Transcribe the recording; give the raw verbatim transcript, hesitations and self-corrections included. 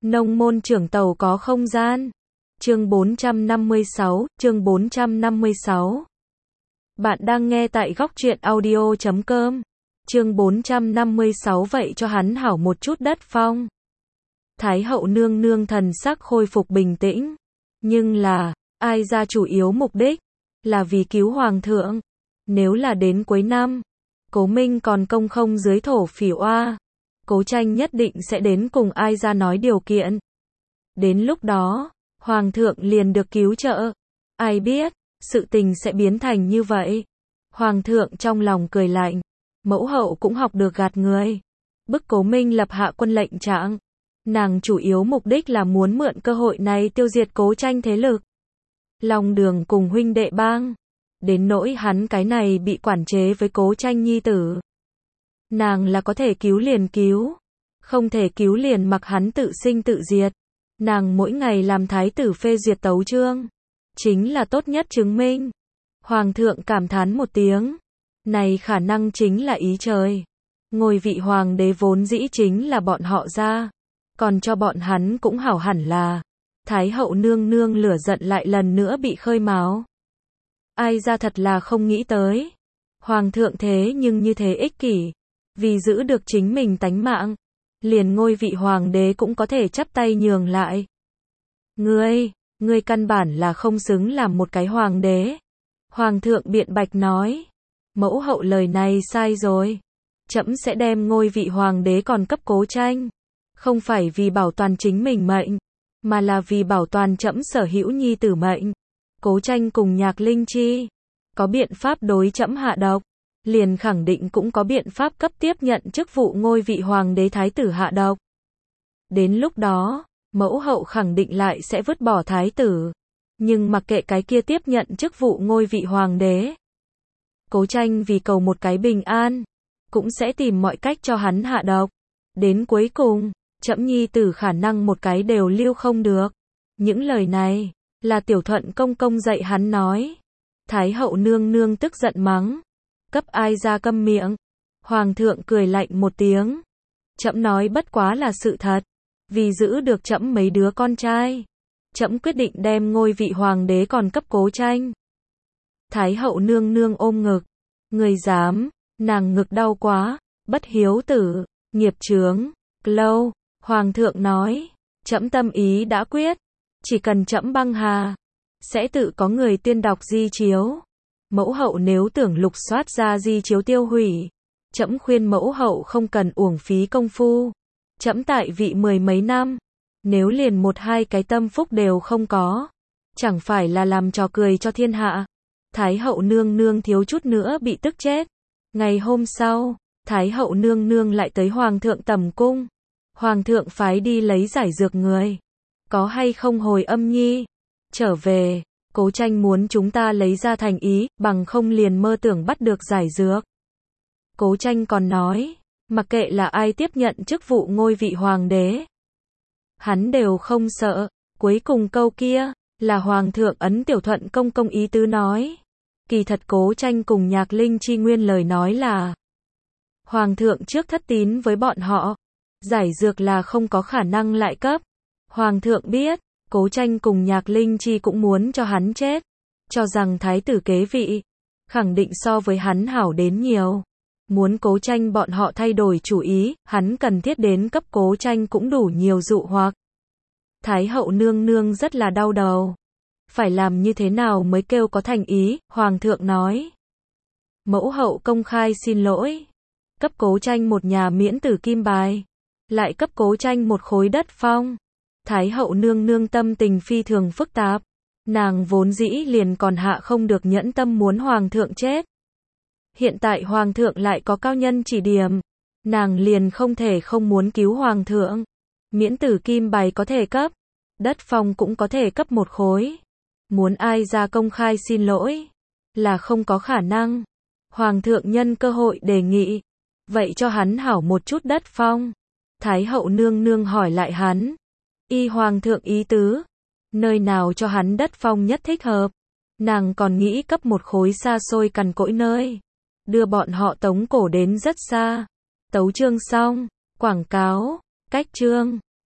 Nông môn trưởng tàu có không gian. Chương bốn trăm năm mươi sáu, chương bốn trăm năm mươi sáu. Bạn đang nghe tại góc truyện audio chấm com. Chương bốn trăm năm mươi sáu vậy cho hắn hảo một chút đất phong. Thái hậu nương nương thần sắc khôi phục bình tĩnh. Nhưng là, ai ra chủ yếu mục đích, là vì cứu hoàng thượng. Nếu là đến cuối năm, Cố Minh còn công không dưới thổ phỉ oa, Cố Tranh nhất định sẽ đến cùng ai ra nói điều kiện. Đến lúc đó, hoàng thượng liền được cứu trợ. Ai biết, sự tình sẽ biến thành như vậy. Hoàng thượng trong lòng cười lạnh, mẫu hậu cũng học được gạt người. Bức Cố Minh lập hạ quân lệnh trạng. Nàng chủ yếu mục đích là muốn mượn cơ hội này tiêu diệt Cố Tranh thế lực. Long Đường cùng huynh đệ bang. Đến nỗi hắn cái này bị quản chế với Cố Tranh nhi tử. Nàng là có thể cứu liền cứu. Không thể cứu liền mặc hắn tự sinh tự diệt. Nàng mỗi ngày làm thái tử phê duyệt tấu chương. Chính là tốt nhất chứng minh. Hoàng thượng cảm thán một tiếng. Này khả năng chính là ý trời. Ngôi vị hoàng đế vốn dĩ chính là bọn họ ra. Còn cho bọn hắn cũng hảo hẳn là. Thái hậu nương nương lửa giận lại lần nữa bị khơi mào. Ai ra thật là không nghĩ tới. Hoàng thượng thế nhưng như thế ích kỷ. Vì giữ được chính mình tánh mạng. Liền ngôi vị hoàng đế cũng có thể chắp tay nhường lại. Ngươi, ngươi căn bản là không xứng làm một cái hoàng đế. Hoàng thượng biện bạch nói. Mẫu hậu lời này sai rồi. Trẫm sẽ đem ngôi vị hoàng đế còn cấp Cố Tranh. Không phải vì bảo toàn chính mình mệnh, mà là vì bảo toàn trẫm sở hữu nhi tử mệnh. Cố Tranh cùng Nhạc Linh Chi có biện pháp đối trẫm hạ độc, liền khẳng định cũng có biện pháp cấp tiếp nhận chức vụ ngôi vị hoàng đế thái tử hạ độc. Đến lúc đó, mẫu hậu khẳng định lại sẽ vứt bỏ thái tử, nhưng mặc kệ cái kia tiếp nhận chức vụ ngôi vị hoàng đế. Cố Tranh vì cầu một cái bình an, cũng sẽ tìm mọi cách cho hắn hạ độc. Đến cuối cùng, trẫm nhi tử khả năng một cái đều lưu không được. Những lời này, là Tiểu Thuận công công dạy hắn nói. Thái hậu nương nương tức giận mắng. Cấp ai ra câm miệng. Hoàng thượng cười lạnh một tiếng. Trẫm nói bất quá là sự thật. Vì giữ được trẫm mấy đứa con trai, trẫm quyết định đem ngôi vị hoàng đế còn cấp Cố Tranh. Thái hậu nương nương ôm ngực. Người dám, nàng ngực đau quá. Bất hiếu tử, nghiệp chướng, lâu. Hoàng thượng nói. Trẫm tâm ý đã quyết. Chỉ cần trẫm băng hà, sẽ tự có người tiên đọc di chiếu. Mẫu hậu nếu tưởng lục soát ra di chiếu tiêu hủy, trẫm khuyên mẫu hậu không cần uổng phí công phu. Trẫm tại vị mười mấy năm, nếu liền một hai cái tâm phúc đều không có, chẳng phải là làm trò cười cho thiên hạ. Thái hậu nương nương thiếu chút nữa bị tức chết. Ngày hôm sau, Thái hậu nương nương lại tới hoàng thượng tầm cung. Hoàng thượng phái đi lấy giải dược người. Có hay không hồi âm nhi? Trở về, Cố Tranh muốn chúng ta lấy ra thành ý, bằng không liền mơ tưởng bắt được giải dược. Cố Tranh còn nói, mặc kệ là ai tiếp nhận chức vụ ngôi vị hoàng đế, hắn đều không sợ. Cuối cùng câu kia, là hoàng thượng ấn Tiểu Thuận công công ý tứ nói. Kỳ thật Cố Tranh cùng Nhạc Linh Chi nguyên lời nói là, hoàng thượng trước thất tín với bọn họ, giải dược là không có khả năng lại cấp. Hoàng thượng biết, Cố Tranh cùng Nhạc Linh Chi cũng muốn cho hắn chết, cho rằng thái tử kế vị, khẳng định so với hắn hảo đến nhiều. Muốn Cố Tranh bọn họ thay đổi chủ ý, hắn cần thiết đến cấp Cố Tranh cũng đủ nhiều dụ hoặc. Thái hậu nương nương rất là đau đầu. Phải làm như thế nào mới kêu có thành ý, hoàng thượng nói. Mẫu hậu công khai xin lỗi. Cấp Cố Tranh một nhà miễn tử kim bài. Lại cấp Cố Tranh một khối đất phong. Thái hậu nương nương tâm tình phi thường phức tạp. Nàng vốn dĩ liền còn hạ không được nhẫn tâm muốn hoàng thượng chết. Hiện tại hoàng thượng lại có cao nhân chỉ điểm. Nàng liền không thể không muốn cứu hoàng thượng. Miễn tử kim bài có thể cấp. Đất phong cũng có thể cấp một khối. Muốn ai ra công khai xin lỗi, là không có khả năng. Hoàng thượng nhân cơ hội đề nghị. Vậy cho hắn hảo một chút đất phong. Thái hậu nương nương hỏi lại hắn. Y hoàng thượng ý tứ, nơi nào cho hắn đất phong nhất thích hợp. Nàng còn nghĩ cấp một khối xa xôi cằn cỗi nơi, đưa bọn họ tống cổ đến rất xa. Tấu chương xong, quảng cáo, cách chương.